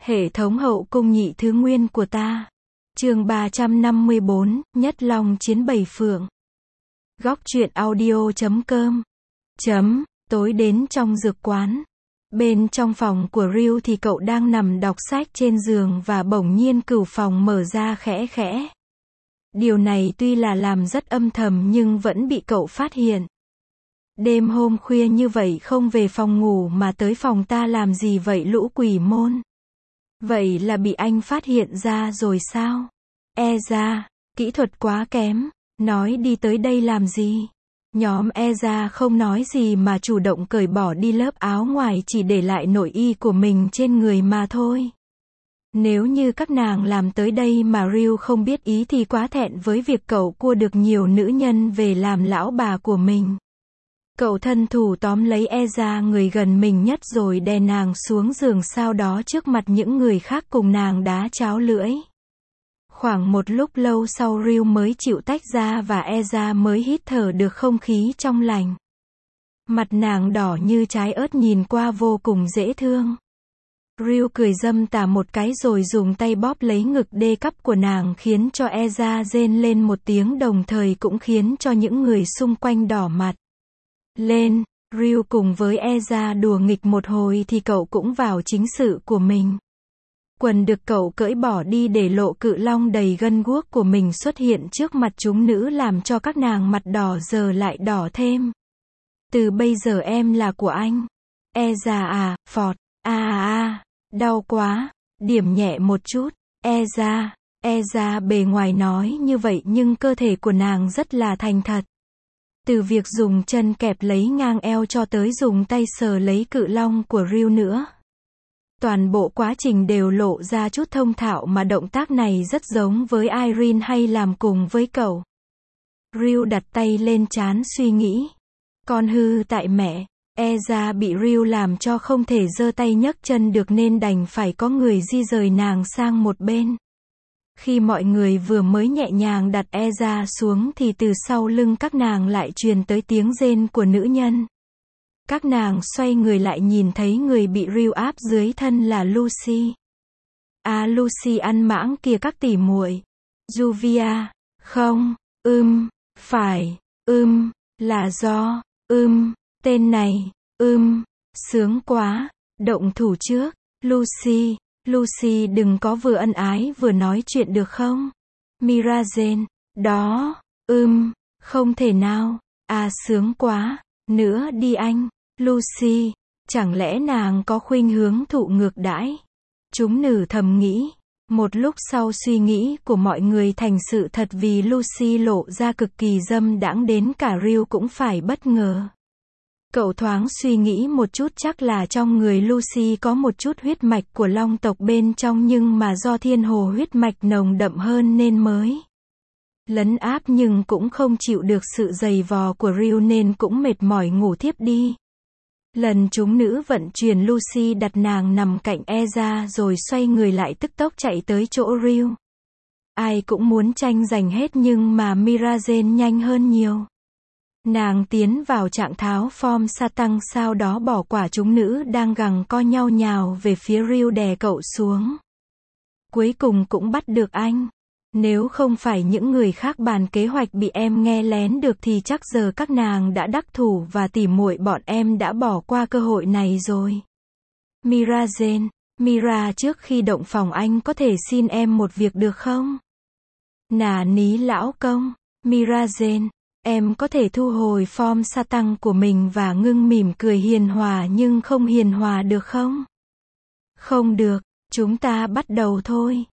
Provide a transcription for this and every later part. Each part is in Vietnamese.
Hệ thống hậu cung nhị thứ nguyên của ta. Chương 354, Nhất Long chiến Bầy Phượng. Góc truyện audio.com. Tối đến trong dược quán. Bên trong phòng của Ryu thì cậu đang nằm đọc sách trên giường và bỗng nhiên cửu phòng mở ra khẽ khẽ. Điều này tuy là làm rất âm thầm nhưng vẫn bị cậu phát hiện. Đêm hôm khuya như vậy không về phòng ngủ mà tới phòng ta làm gì vậy lũ quỷ môn? Vậy là bị anh phát hiện ra rồi sao? E ra, kỹ thuật quá kém, nói đi tới đây làm gì? Nhóm E ra không nói gì mà chủ động cởi bỏ đi lớp áo ngoài chỉ để lại nội y của mình trên người mà thôi. Nếu như các nàng làm tới đây mà Ryu không biết ý thì quá thẹn với việc cậu cua được nhiều nữ nhân về làm lão bà của mình. Cậu thân thủ tóm lấy E ra người gần mình nhất rồi đè nàng xuống giường sau đó trước mặt những người khác cùng nàng đá cháo lưỡi. Khoảng một lúc lâu sau Ryu mới chịu tách ra và E ra mới hít thở được không khí trong lành. Mặt nàng đỏ như trái ớt nhìn qua vô cùng dễ thương. Ryu cười dâm tà một cái rồi dùng tay bóp lấy ngực đê cắp của nàng khiến cho E ra rên lên một tiếng đồng thời cũng khiến cho những người xung quanh đỏ mặt. Lên, Ryu cùng với E ra đùa nghịch một hồi thì cậu cũng vào chính sự của mình. Quần được cậu cởi bỏ đi để lộ cự long đầy gân guốc của mình xuất hiện trước mặt chúng nữ làm cho các nàng mặt đỏ giờ lại đỏ thêm. Từ bây giờ em là của anh. E ra à, phọt, đau quá, điểm nhẹ một chút, E ra bề ngoài nói như vậy nhưng cơ thể của nàng rất là thành thật. Từ việc dùng chân kẹp lấy ngang eo cho tới dùng tay sờ lấy cự long của Ryu nữa. Toàn bộ quá trình đều lộ ra chút thông thạo mà động tác này rất giống với Irene hay làm cùng với cậu. Ryu đặt tay lên trán suy nghĩ. Con hư tại mẹ, E ra bị Ryu làm cho không thể giơ tay nhấc chân được nên đành phải có người di rời nàng sang một bên. Khi mọi người vừa mới nhẹ nhàng đặt E ra xuống thì từ sau lưng các nàng lại truyền tới tiếng rên của nữ nhân. Các nàng xoay người lại nhìn thấy người bị Ryu áp dưới thân là Lucy. Lucy ăn mãng kìa các tỷ muội. Juvia, không, phải, là do, tên này, sướng quá, động thủ trước, Lucy đừng có vừa ân ái vừa nói chuyện được không? Mirazen, đó, không thể nào, sướng quá, nữa đi anh, Lucy, chẳng lẽ nàng có khuynh hướng thụ ngược đãi? Chúng nữ thầm nghĩ. Một lúc sau suy nghĩ của mọi người thành sự thật vì Lucy lộ ra cực kỳ dâm đãng đến cả Ryu cũng phải bất ngờ. Cậu thoáng suy nghĩ một chút chắc là trong người Lucy có một chút huyết mạch của long tộc bên trong nhưng mà do thiên hồ huyết mạch nồng đậm hơn nên mới lấn áp nhưng cũng không chịu được sự giày vò của Ryu nên cũng mệt mỏi ngủ thiếp đi. Lần chúng nữ vận chuyển Lucy đặt nàng nằm cạnh E ra rồi xoay người lại tức tốc chạy tới chỗ Ryu. Ai cũng muốn tranh giành hết nhưng mà Mirazen nhanh hơn nhiều. Nàng tiến vào trạng thái form sa tăng sau đó bỏ quả chúng nữ đang gằng co nhau nhào về phía Ryu đè cậu xuống. Cuối cùng cũng bắt được anh. Nếu không phải những người khác bàn kế hoạch bị em nghe lén được thì chắc giờ các nàng đã đắc thủ và tỉ muội bọn em đã bỏ qua cơ hội này rồi. Mirazen, Mira trước khi động phòng anh có thể xin em một việc được không? Nà ní lão công, Mirazen, em có thể thu hồi form sa tăng của mình và ngưng mỉm cười hiền hòa nhưng không hiền hòa được không? Không được, chúng ta bắt đầu thôi.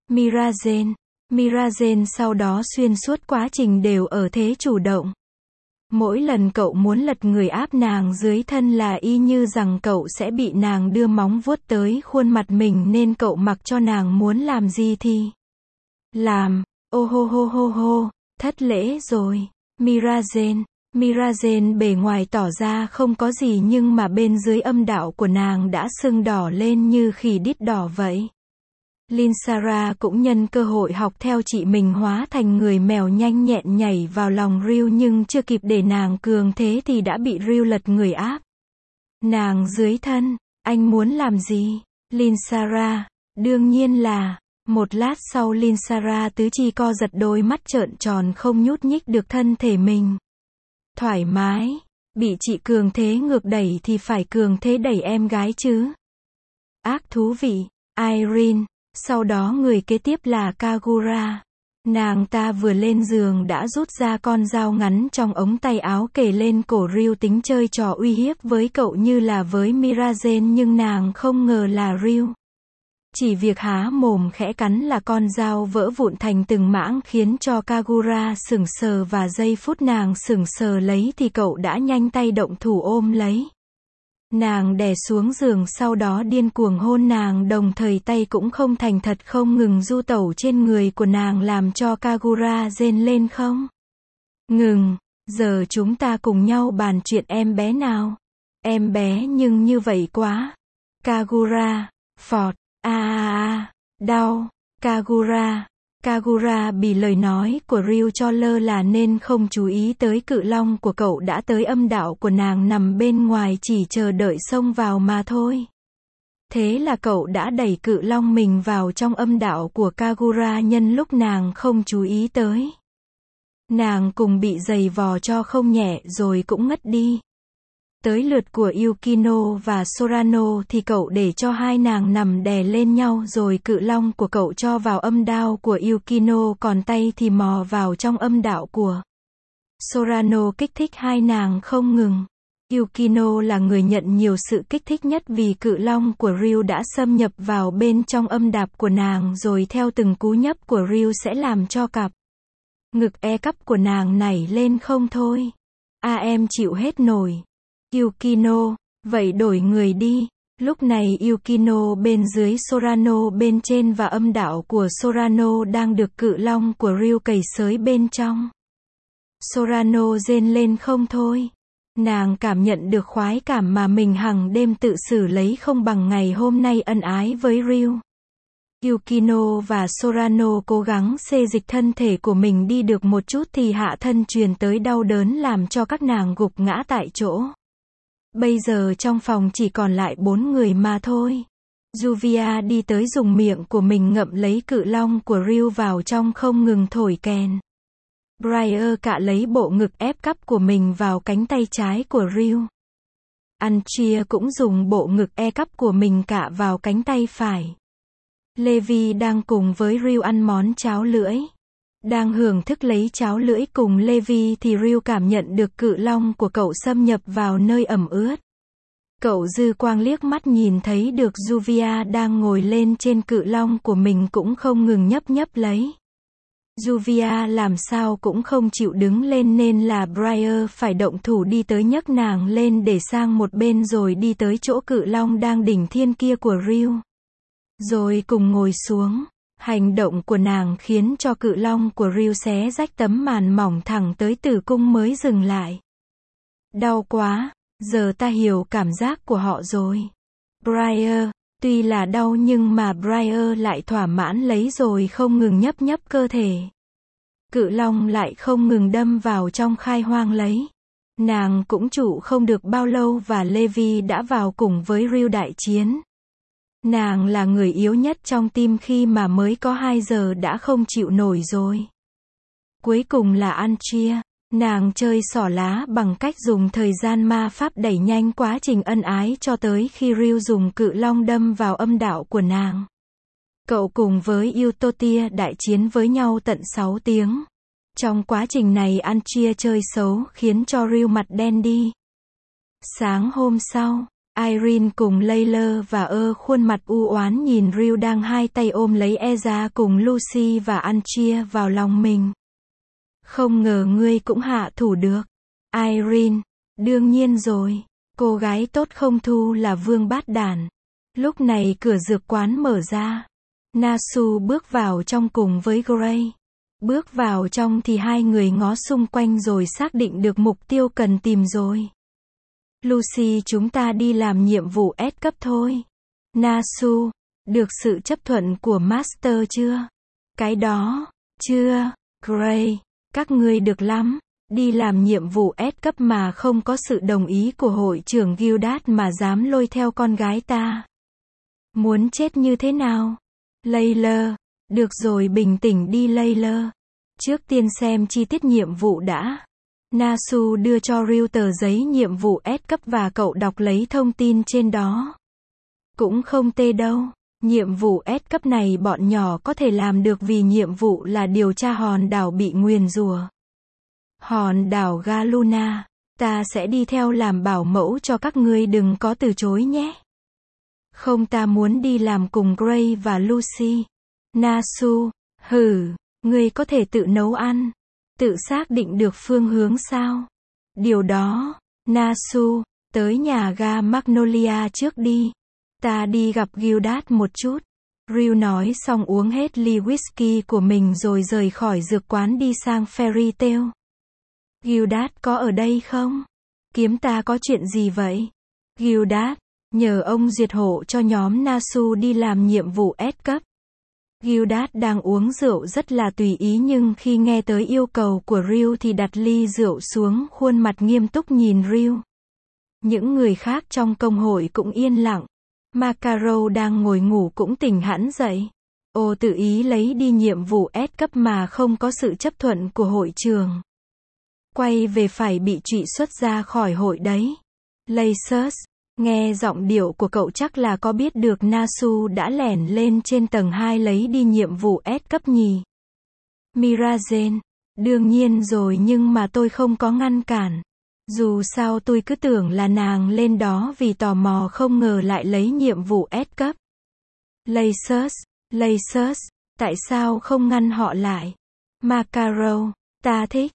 Mirazen sau đó xuyên suốt quá trình đều ở thế chủ động. Mỗi lần cậu muốn lật người áp nàng dưới thân là y như rằng cậu sẽ bị nàng đưa móng vuốt tới khuôn mặt mình nên cậu mặc cho nàng muốn làm gì thì làm. Ô hô, thất lễ rồi. Mirazen bề ngoài tỏ ra không có gì nhưng mà bên dưới âm đạo của nàng đã sưng đỏ lên như khỉ đít đỏ vậy. Linsara cũng nhân cơ hội học theo chị mình hóa thành người mèo nhanh nhẹn nhảy vào lòng Ryu nhưng chưa kịp để nàng cường thế thì đã bị Ryu lật người áp. Nàng dưới thân, anh muốn làm gì? Linsara, Đương nhiên là, một lát sau Linsara tứ chi co giật đôi mắt trợn tròn không nhúc nhích được thân thể mình. Thoải mái, bị chị cường thế ngược đẩy thì phải cường thế đẩy em gái chứ. Ác thú vị, Irene, sau đó người kế tiếp là Kagura. Nàng ta vừa lên giường đã rút ra con dao ngắn trong ống tay áo kề lên cổ Ryu tính chơi trò uy hiếp với cậu như là với Mirazen nhưng nàng không ngờ là Ryu. Chỉ việc há mồm khẽ cắn là con dao vỡ vụn thành từng mảng khiến cho Kagura sững sờ và giây phút nàng sững sờ lấy thì cậu đã nhanh tay động thủ ôm lấy. Nàng đè xuống giường sau đó điên cuồng hôn nàng đồng thời tay cũng không thành thật không ngừng du tẩu trên người của nàng làm cho Kagura rên lên không. Ngừng, giờ chúng ta cùng nhau bàn chuyện em bé nào. Em bé nhưng như vậy quá. Kagura, phọt, đau, Kagura bị lời nói của Ryu cho lơ là nên không chú ý tới cự long của cậu đã tới âm đạo của nàng nằm bên ngoài chỉ chờ đợi xông vào mà thôi. Thế là cậu đã đẩy cự long mình vào trong âm đạo của Kagura nhân lúc nàng không chú ý tới. Nàng cùng bị giày vò cho không nhẹ rồi cũng ngất đi. Tới lượt của Yukino và Sorano thì cậu để cho hai nàng nằm đè lên nhau rồi cự long của cậu cho vào âm đạo của Yukino còn tay thì mò vào trong âm đạo của Sorano kích thích hai nàng không ngừng. Yukino là người nhận nhiều sự kích thích nhất vì cự long của Ryu đã xâm nhập vào bên trong âm đạo của nàng rồi theo từng cú nhấp của Ryu sẽ làm cho cặp ngực E cắp của nàng nảy lên không thôi. Em chịu hết nổi. Yukino, vậy đổi người đi. Lúc này Yukino bên dưới Sorano bên trên và âm đạo của Sorano đang được cự long của Ryu cày xới bên trong. Sorano rên lên không thôi. Nàng cảm nhận được khoái cảm mà mình hằng đêm tự xử lấy không bằng ngày hôm nay ân ái với Ryu. Yukino và Sorano cố gắng xê dịch thân thể của mình đi được một chút thì hạ thân truyền tới đau đớn làm cho các nàng gục ngã tại chỗ. Bây giờ trong phòng chỉ còn lại 4 người mà thôi. Juvia đi tới dùng miệng của mình ngậm lấy cự long của Ryu vào trong không ngừng thổi kèn. Briar cạ lấy bộ ngực ép cắp của mình vào cánh tay trái của Ryu. Anchia cũng dùng bộ ngực e cắp của mình cạ vào cánh tay phải. Levi đang cùng với Ryu ăn món cháo lưỡi. Đang hưởng thức lấy cháo lưỡi cùng Levi thì Ryu cảm nhận được cự long của cậu xâm nhập vào nơi ẩm ướt. Cậu dư quang liếc mắt nhìn thấy được Juvia đang ngồi lên trên cự long của mình cũng không ngừng nhấp nhấp lấy. Juvia làm sao cũng không chịu đứng lên nên là Briar phải động thủ đi tới nhấc nàng lên để sang một bên rồi đi tới chỗ cự long đang đỉnh thiên kia của Ryu. Rồi cùng ngồi xuống. Hành động của nàng khiến cho cự long của Ryu xé rách tấm màn mỏng thẳng tới tử cung mới dừng lại. Đau quá, giờ ta hiểu cảm giác của họ rồi. Briar, tuy là đau nhưng mà Briar lại thỏa mãn lấy rồi không ngừng nhấp nhấp cơ thể. Cự long lại không ngừng đâm vào trong khai hoang lấy. Nàng cũng trụ không được bao lâu và Levi đã vào cùng với Ryu đại chiến. Nàng là người yếu nhất trong team khi mà mới có 2 giờ đã không chịu nổi rồi. Cuối cùng là Anchia. Nàng chơi xỏ lá bằng cách dùng thời gian ma pháp đẩy nhanh quá trình ân ái cho tới khi Ryu dùng cự long đâm vào âm đạo của nàng. Cậu cùng với Utotia đại chiến với nhau tận 6 tiếng. Trong quá trình này Anchia chơi xấu khiến cho Ryu mặt đen đi. Sáng hôm sau, Irene cùng Layla và khuôn mặt u oán nhìn Ryu đang hai tay ôm lấy Eza cùng Lucy và Anchia vào lòng mình. Không ngờ ngươi cũng hạ thủ được. Irene, đương nhiên rồi. Cô gái tốt không thu là vương bát đản. Lúc này cửa dược quán mở ra. Nasu bước vào trong cùng với Gray. Bước vào trong thì hai người ngó xung quanh rồi xác định được mục tiêu cần tìm rồi. Lucy, chúng ta đi làm nhiệm vụ S cấp thôi. Nasu, được sự chấp thuận của Master chưa? Cái đó, chưa. Gray, các ngươi được lắm. Đi làm nhiệm vụ S cấp mà không có sự đồng ý của hội trưởng Gildat mà dám lôi theo con gái ta. Muốn chết như thế nào? Layla, được rồi bình tĩnh đi Layla. Trước tiên xem chi tiết nhiệm vụ đã. Nasu đưa cho Ryu tờ giấy nhiệm vụ S cấp và cậu đọc lấy thông tin trên đó. Cũng không tệ đâu. Nhiệm vụ S cấp này bọn nhỏ có thể làm được vì nhiệm vụ là điều tra hòn đảo bị nguyền rủa. Hòn đảo Galuna. Ta sẽ đi theo làm bảo mẫu cho các ngươi, đừng có từ chối nhé. Không, ta muốn đi làm cùng Gray và Lucy. Nasu, hừ, ngươi có thể tự nấu ăn. Tự xác định được phương hướng sao? Điều đó, Nasu, tới nhà ga Magnolia trước đi. Ta đi gặp Gildas một chút. Ryu nói xong uống hết ly whisky của mình rồi rời khỏi dược quán đi sang Fairy Tail. Gildas có ở đây không? Kiếm ta có chuyện gì vậy? Gildas, nhờ ông duyệt hộ cho nhóm Nasu đi làm nhiệm vụ S cấp. Gildas đang uống rượu rất là tùy ý nhưng khi nghe tới yêu cầu của Ryu thì đặt ly rượu xuống, khuôn mặt nghiêm túc nhìn Ryu. Những người khác trong công hội cũng yên lặng. Macaro đang ngồi ngủ cũng tỉnh hẳn dậy. Ô, tự ý lấy đi nhiệm vụ S cấp mà không có sự chấp thuận của hội trường. Quay về phải bị trụy xuất ra khỏi hội đấy. Lacus, nghe giọng điệu của cậu chắc là có biết được Nasu đã lẻn lên trên tầng 2 lấy đi nhiệm vụ S cấp nhỉ? Mirazen, đương nhiên rồi nhưng mà tôi không có ngăn cản. Dù sao tôi cứ tưởng là nàng lên đó vì tò mò, không ngờ lại lấy nhiệm vụ S cấp. Lacus, tại sao không ngăn họ lại? Macaro, ta thích.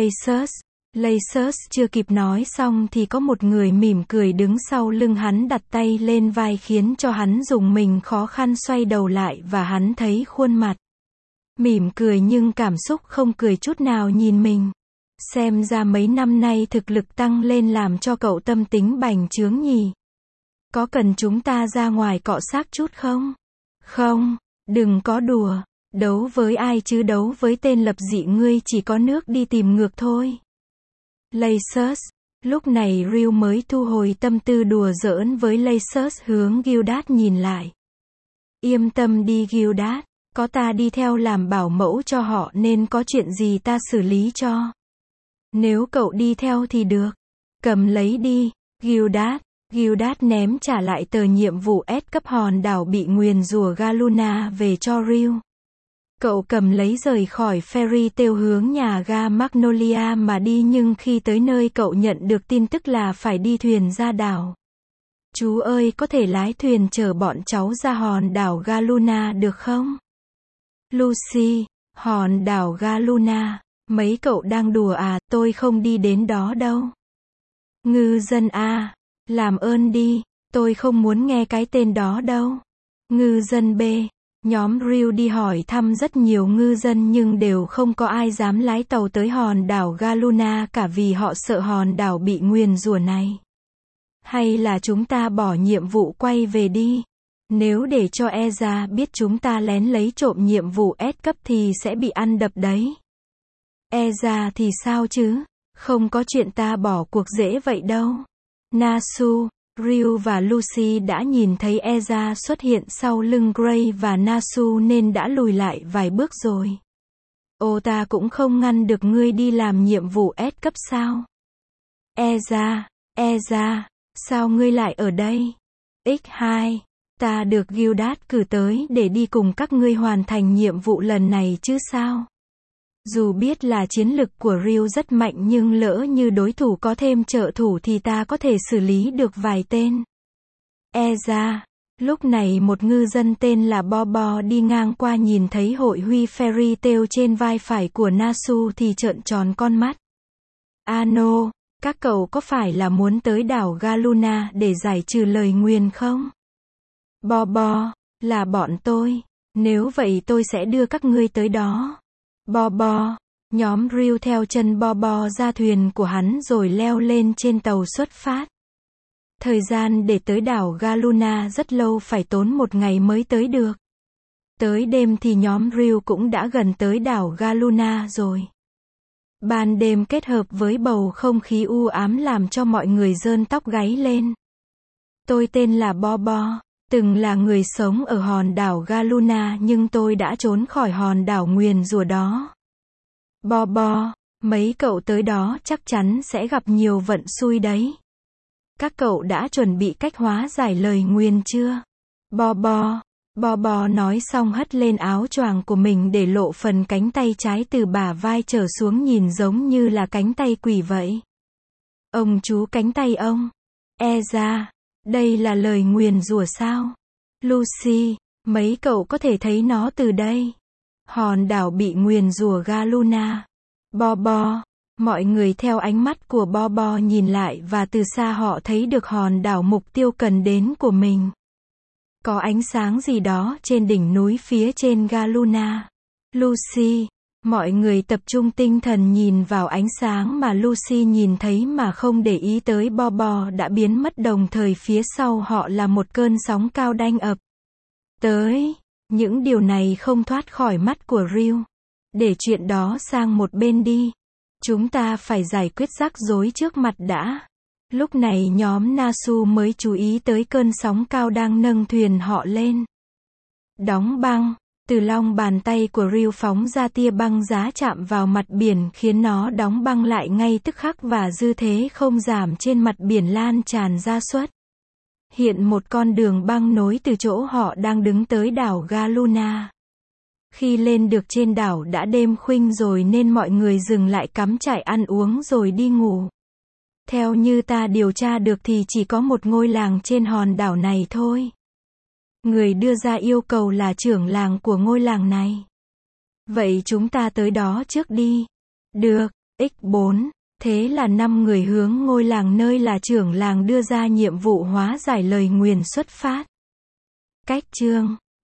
Lacus chưa kịp nói xong thì có một người mỉm cười đứng sau lưng hắn đặt tay lên vai khiến cho hắn dùng mình khó khăn xoay đầu lại và hắn thấy khuôn mặt mỉm cười nhưng cảm xúc không cười chút nào nhìn mình. Xem ra mấy năm nay thực lực tăng lên làm cho cậu tâm tính bành trướng nhỉ. Có cần chúng ta ra ngoài cọ xát chút không? Không, đừng có đùa. Đấu với ai chứ, đấu với tên lập dị ngươi chỉ có nước đi tìm ngược thôi. Lacus, lúc này Ryu mới thu hồi tâm tư đùa giỡn với Lacus, hướng Gildas nhìn lại. Yên tâm đi Gildas, có ta đi theo làm bảo mẫu cho họ nên có chuyện gì ta xử lý cho. Nếu cậu đi theo thì được. Cầm lấy đi, Gildas. Gildas ném trả lại tờ nhiệm vụ S cấp hòn đảo bị nguyền rủa Galuna về cho Ryu. Cậu cầm lấy rời khỏi Fairy Tail hướng nhà ga Magnolia mà đi, nhưng khi tới nơi cậu nhận được tin tức là phải đi thuyền ra đảo. Chú ơi, có thể lái thuyền chở bọn cháu ra hòn đảo Galuna được không? Lucy, hòn đảo Galuna, mấy cậu đang đùa à, tôi không đi đến đó đâu. Ngư dân A, làm ơn đi, tôi không muốn nghe cái tên đó đâu. Ngư dân B. Nhóm Ryu đi hỏi thăm rất nhiều ngư dân nhưng đều không có ai dám lái tàu tới hòn đảo Galuna cả vì họ sợ hòn đảo bị nguyền rủa này. Hay là chúng ta bỏ nhiệm vụ quay về đi. Nếu để cho Eza biết chúng ta lén lấy trộm nhiệm vụ S cấp thì sẽ bị ăn đập đấy. Eza thì sao chứ? Không có chuyện ta bỏ cuộc dễ vậy đâu. Nasu, Ryu và Lucy đã nhìn thấy Eza xuất hiện sau lưng Gray và Nasu nên đã lùi lại vài bước rồi. Ô, ta cũng không ngăn được ngươi đi làm nhiệm vụ S cấp sao? Eza, sao ngươi lại ở đây? X2, ta được Gildas cử tới để đi cùng các ngươi hoàn thành nhiệm vụ lần này chứ sao? Dù biết là chiến lực của Ryu rất mạnh nhưng lỡ như đối thủ có thêm trợ thủ thì ta có thể xử lý được vài tên. Eza, lúc này một ngư dân tên là Bobo đi ngang qua nhìn thấy hội huy Fairy Tail trên vai phải của Nasu thì trợn tròn con mắt. Ano, các cậu có phải là muốn tới đảo Galuna để giải trừ lời nguyền không? Bobo, là bọn tôi. Nếu vậy tôi sẽ đưa các ngươi tới đó. Bobo, nhóm Ryu theo chân Bobo ra thuyền của hắn rồi leo lên trên tàu xuất phát. Thời gian để tới đảo Galuna rất lâu, phải tốn một ngày mới tới được. Tới đêm thì nhóm Ryu cũng đã gần tới đảo Galuna rồi. Ban đêm kết hợp với bầu không khí u ám làm cho mọi người rơn tóc gáy lên. Tôi tên là Bobo. từng là người sống ở hòn đảo Galuna nhưng tôi đã trốn khỏi hòn đảo nguyền rủa đó. Bo bo, mấy cậu tới đó chắc chắn sẽ gặp nhiều vận xui đấy. Các cậu đã chuẩn bị cách hóa giải lời nguyền chưa? Bo bo. Bo bo nói xong hất lên áo choàng của mình để lộ phần cánh tay trái từ bả vai trở xuống nhìn giống như là cánh tay quỷ vậy. Ông chú cánh tay ông. E ra, đây là lời nguyền rủa sao? Lucy, mấy cậu có thể thấy nó từ đây. Hòn đảo bị nguyền rủa Galuna. Bo bo. Mọi người theo ánh mắt của Bo bo nhìn lại và từ xa họ thấy được hòn đảo mục tiêu cần đến của mình. Có ánh sáng gì đó trên đỉnh núi phía trên Galuna. Lucy. Mọi người tập trung tinh thần nhìn vào ánh sáng mà Lucy nhìn thấy mà không để ý tới Bo bo đã biến mất, đồng thời phía sau họ là một cơn sóng cao đanh ập tới. Những điều này không thoát khỏi mắt của Ryu. Để chuyện đó sang một bên đi. Chúng ta phải giải quyết rắc rối trước mặt đã. Lúc này nhóm Nasu mới chú ý tới cơn sóng cao đang nâng thuyền họ lên. Đóng băng. Từ lòng bàn tay của Ryu phóng ra tia băng giá chạm vào mặt biển khiến nó đóng băng lại ngay tức khắc và dư thế không giảm trên mặt biển lan tràn ra suốt. Hiện một con đường băng nối từ chỗ họ đang đứng tới đảo Galuna. Khi lên được trên đảo đã đêm khuya rồi nên mọi người dừng lại cắm trại ăn uống rồi đi ngủ. Theo như ta điều tra được thì chỉ có một ngôi làng trên hòn đảo này thôi. Người đưa ra yêu cầu là trưởng làng của ngôi làng này. Vậy chúng ta tới đó trước đi. Được, X4. Thế là 5 người hướng ngôi làng nơi là trưởng làng đưa ra nhiệm vụ hóa giải lời nguyền xuất phát. Cách chương